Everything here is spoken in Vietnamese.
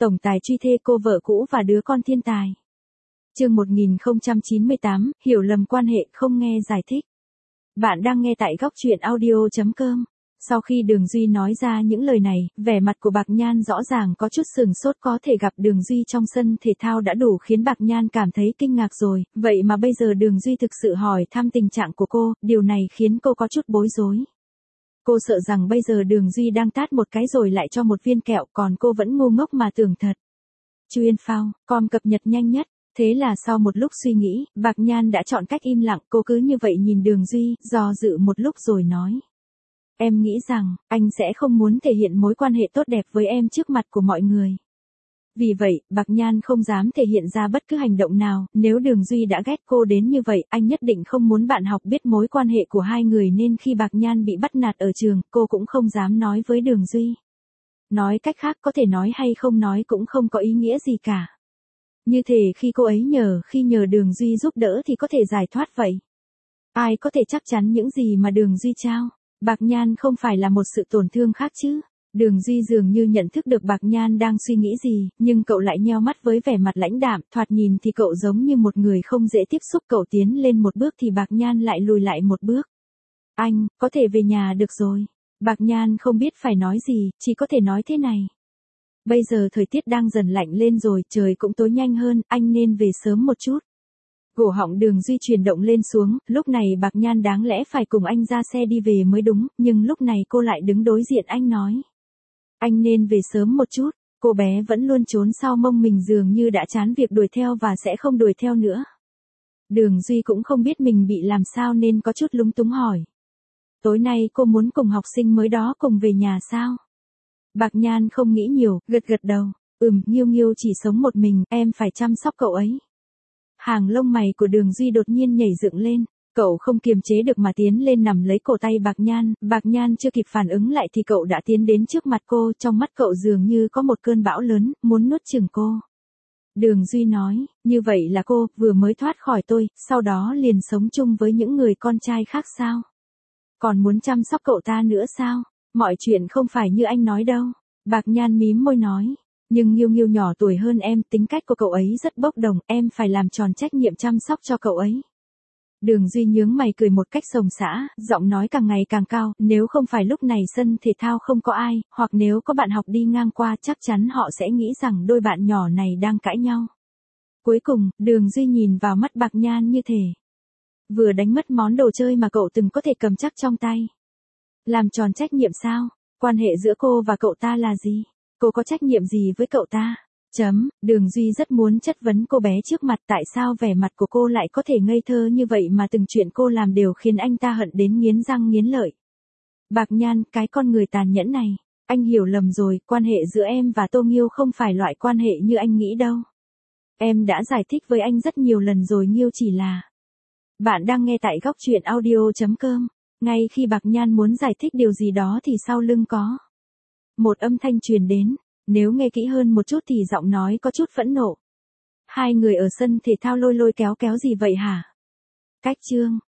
Tổng tài truy thê cô vợ cũ và đứa con thiên tài. Chương 1098, hiểu lầm quan hệ không nghe giải thích. Bạn đang nghe tại góc truyện audio.com. Sau khi Đường Duy nói ra những lời này, vẻ mặt của Bạc Nhan rõ ràng có chút sừng sốt, có thể gặp Đường Duy trong sân thể thao đã đủ khiến Bạc Nhan cảm thấy kinh ngạc rồi, vậy mà bây giờ Đường Duy thực sự hỏi thăm tình trạng của cô, điều này khiến cô có chút bối rối. Cô sợ rằng bây giờ Đường Duy đang tát một cái rồi lại cho một viên kẹo, còn cô vẫn ngu ngốc mà tưởng thật. Chuyên phao, com cập nhật nhanh nhất. Thế là sau một lúc suy nghĩ, Bạc Nhan đã chọn cách im lặng, cô cứ như vậy nhìn Đường Duy, do dự một lúc rồi nói. Em nghĩ rằng, anh sẽ không muốn thể hiện mối quan hệ tốt đẹp với em trước mặt của mọi người. Vì vậy, Bạc Nhan không dám thể hiện ra bất cứ hành động nào, nếu Đường Duy đã ghét cô đến như vậy, anh nhất định không muốn bạn học biết mối quan hệ của hai người, nên khi Bạc Nhan bị bắt nạt ở trường, cô cũng không dám nói với Đường Duy. Nói cách khác, có thể nói hay không nói cũng không có ý nghĩa gì cả. Như thể khi cô ấy nhờ Đường Duy giúp đỡ thì có thể giải thoát vậy. Ai có thể chắc chắn những gì mà Đường Duy trao? Bạc Nhan không phải là một sự tổn thương khác chứ? Đường Duy dường như nhận thức được Bạc Nhan đang suy nghĩ gì, nhưng cậu lại nheo mắt với vẻ mặt lãnh đạm, thoạt nhìn thì cậu giống như một người không dễ tiếp xúc. Cậu tiến lên một bước thì Bạc Nhan lại lùi lại một bước. Anh, có thể về nhà được rồi. Bạc Nhan không biết phải nói gì, chỉ có thể nói thế này. Bây giờ thời tiết đang dần lạnh lên rồi, trời cũng tối nhanh hơn, anh nên về sớm một chút. Cổ họng Đường Duy chuyển động lên xuống, lúc này Bạc Nhan đáng lẽ phải cùng anh ra xe đi về mới đúng, nhưng lúc này cô lại đứng đối diện anh nói. Anh nên về sớm một chút, cô bé vẫn luôn trốn sau mông mình, dường như đã chán việc đuổi theo và sẽ không đuổi theo nữa. Đường Duy cũng không biết mình bị làm sao nên có chút lúng túng hỏi. Tối nay cô muốn cùng học sinh mới đó cùng về nhà sao? Bạc Nhan không nghĩ nhiều, gật gật đầu. Nghiêu Nghiêu chỉ sống một mình, em phải chăm sóc cậu ấy. Hàng lông mày của Đường Duy đột nhiên nhảy dựng lên. Cậu không kiềm chế được mà tiến lên nắm lấy cổ tay Bạc Nhan chưa kịp phản ứng lại thì cậu đã tiến đến trước mặt cô, trong mắt cậu dường như có một cơn bão lớn, muốn nuốt chửng cô. Đường Duy nói, như vậy là cô vừa mới thoát khỏi tôi, sau đó liền sống chung với những người con trai khác sao? Còn muốn chăm sóc cậu ta nữa sao? Mọi chuyện không phải như anh nói đâu. Bạc Nhan mím môi nói. Nhưng Nghiêu Nghiêu nhỏ tuổi hơn em, tính cách của cậu ấy rất bốc đồng, em phải làm tròn trách nhiệm chăm sóc cho cậu ấy. Đường Duy nhướng mày cười một cách sồng sã, giọng nói càng ngày càng cao, nếu không phải lúc này sân thể thao không có ai, hoặc nếu có bạn học đi ngang qua chắc chắn họ sẽ nghĩ rằng đôi bạn nhỏ này đang cãi nhau. Cuối cùng, Đường Duy nhìn vào mắt Bạc Nhan như thể vừa đánh mất món đồ chơi mà cậu từng có thể cầm chắc trong tay. Làm tròn trách nhiệm sao? Quan hệ giữa cô và cậu ta là gì? Cô có trách nhiệm gì với cậu ta? Đường Duy rất muốn chất vấn cô bé trước mặt, tại sao vẻ mặt của cô lại có thể ngây thơ như vậy mà từng chuyện cô làm đều khiến anh ta hận đến nghiến răng nghiến lợi. Bạc Nhan, cái con người tàn nhẫn này, anh hiểu lầm rồi, quan hệ giữa em và Tô Nghiêu không phải loại quan hệ như anh nghĩ đâu. Em đã giải thích với anh rất nhiều lần rồi, Nghiêu chỉ là... Bạn đang nghe tại góc truyện audio.com. Ngay khi Bạc Nhan muốn giải thích điều gì đó thì sau lưng có một âm thanh truyền đến, nếu nghe kỹ hơn một chút thì giọng nói có chút phẫn nộ. Hai người ở sân thể thao lôi kéo gì vậy hả? Cách chương